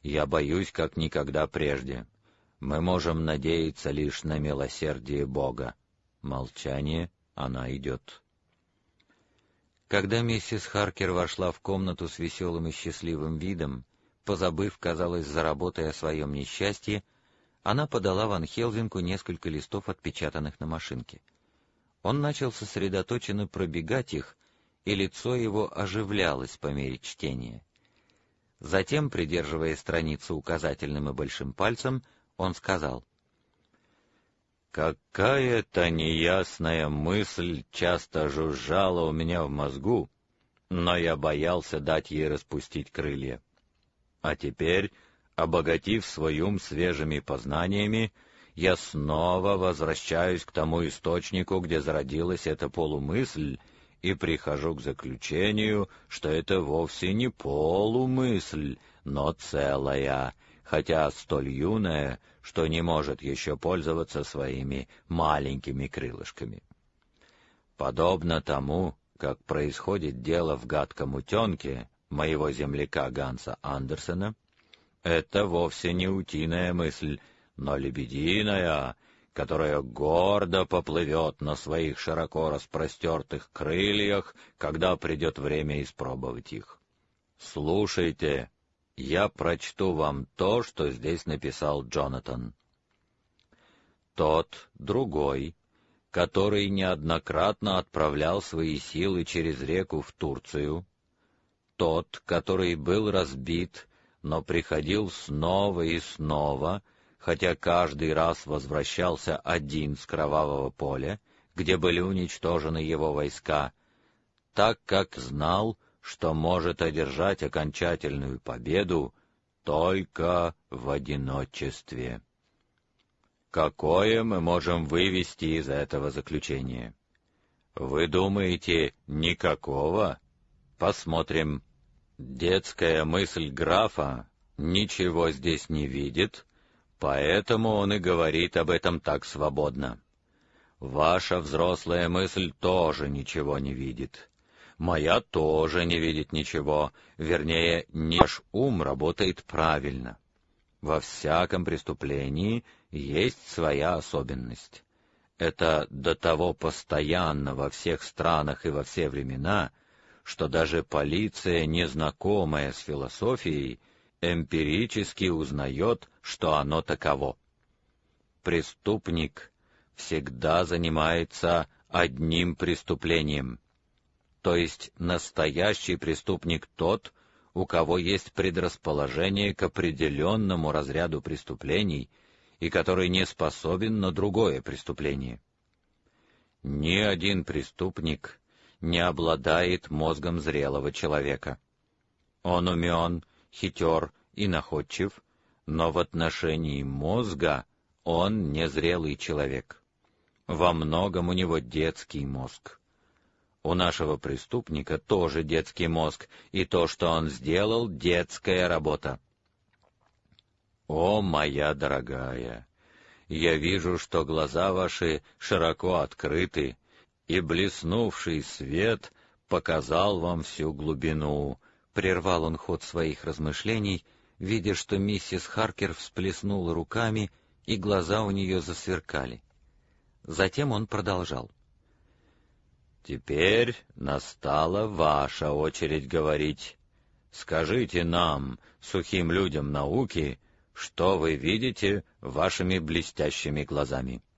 Я боюсь, как никогда прежде. Мы можем надеяться лишь на милосердие Бога. Молчание, она идет. Когда миссис Харкер вошла в комнату с веселым и счастливым видом, позабыв, казалось, за работой о своем несчастье, она подала Ван Хелвингу несколько листов, отпечатанных на машинке. Он начал сосредоточенно пробегать их, и лицо его оживлялось по мере чтения. Затем, придерживая страницу указательным и большим пальцем, он сказал: «Какая-то неясная мысль часто жужжала у меня в мозгу, но я боялся дать ей распустить крылья. А теперь, обогатив свой ум свежими познаниями, я снова возвращаюсь к тому источнику, где зародилась эта полумысль, и прихожу к заключению, что это вовсе не полумысль, но целая, хотя столь юная, что не может еще пользоваться своими маленькими крылышками. Подобно тому, как происходит дело в гадком утенке моего земляка Ганса Андерсена, это вовсе не утиная мысль, но лебединая, которая гордо поплывет на своих широко распростертых крыльях, когда придет время испробовать их. Слушайте, я прочту вам то, что здесь написал Джонатан. Тот, другой, который неоднократно отправлял свои силы через реку в Турцию, тот, который был разбит, но приходил снова и снова, хотя каждый раз возвращался один с кровавого поля, где были уничтожены его войска, так как знал, что может одержать окончательную победу только в одиночестве. Какое мы можем вывести из этого заключения? Вы думаете, никакого? Посмотрим. Детская мысль графа ничего здесь не видит, поэтому он и говорит об этом так свободно. Ваша взрослая мысль тоже ничего не видит. Моя тоже не видит ничего, вернее, наш ум работает правильно. Во всяком преступлении есть своя особенность. Это до того постоянно во всех странах и во все времена, что даже полиция, незнакомая с философией, эмпирически узнает, что оно таково. Преступник всегда занимается одним преступлением, то есть настоящий преступник тот, у кого есть предрасположение к определенному разряду преступлений и который не способен на другое преступление. Ни один преступник не обладает мозгом зрелого человека. Он умен, хитер и находчив, но в отношении мозга он незрелый человек. Во многом у него детский мозг. У нашего преступника тоже детский мозг, и то, что он сделал, детская работа. О, моя дорогая, я вижу, что глаза ваши широко открыты, и блеснувший свет показал вам всю глубину. Прервал он ход своих размышлений, видя, что миссис Харкер всплеснула руками, и глаза у нее засверкали. Затем он продолжал. Теперь настала ваша очередь говорить. Скажите нам, сухим людям науки, что вы видите вашими блестящими глазами.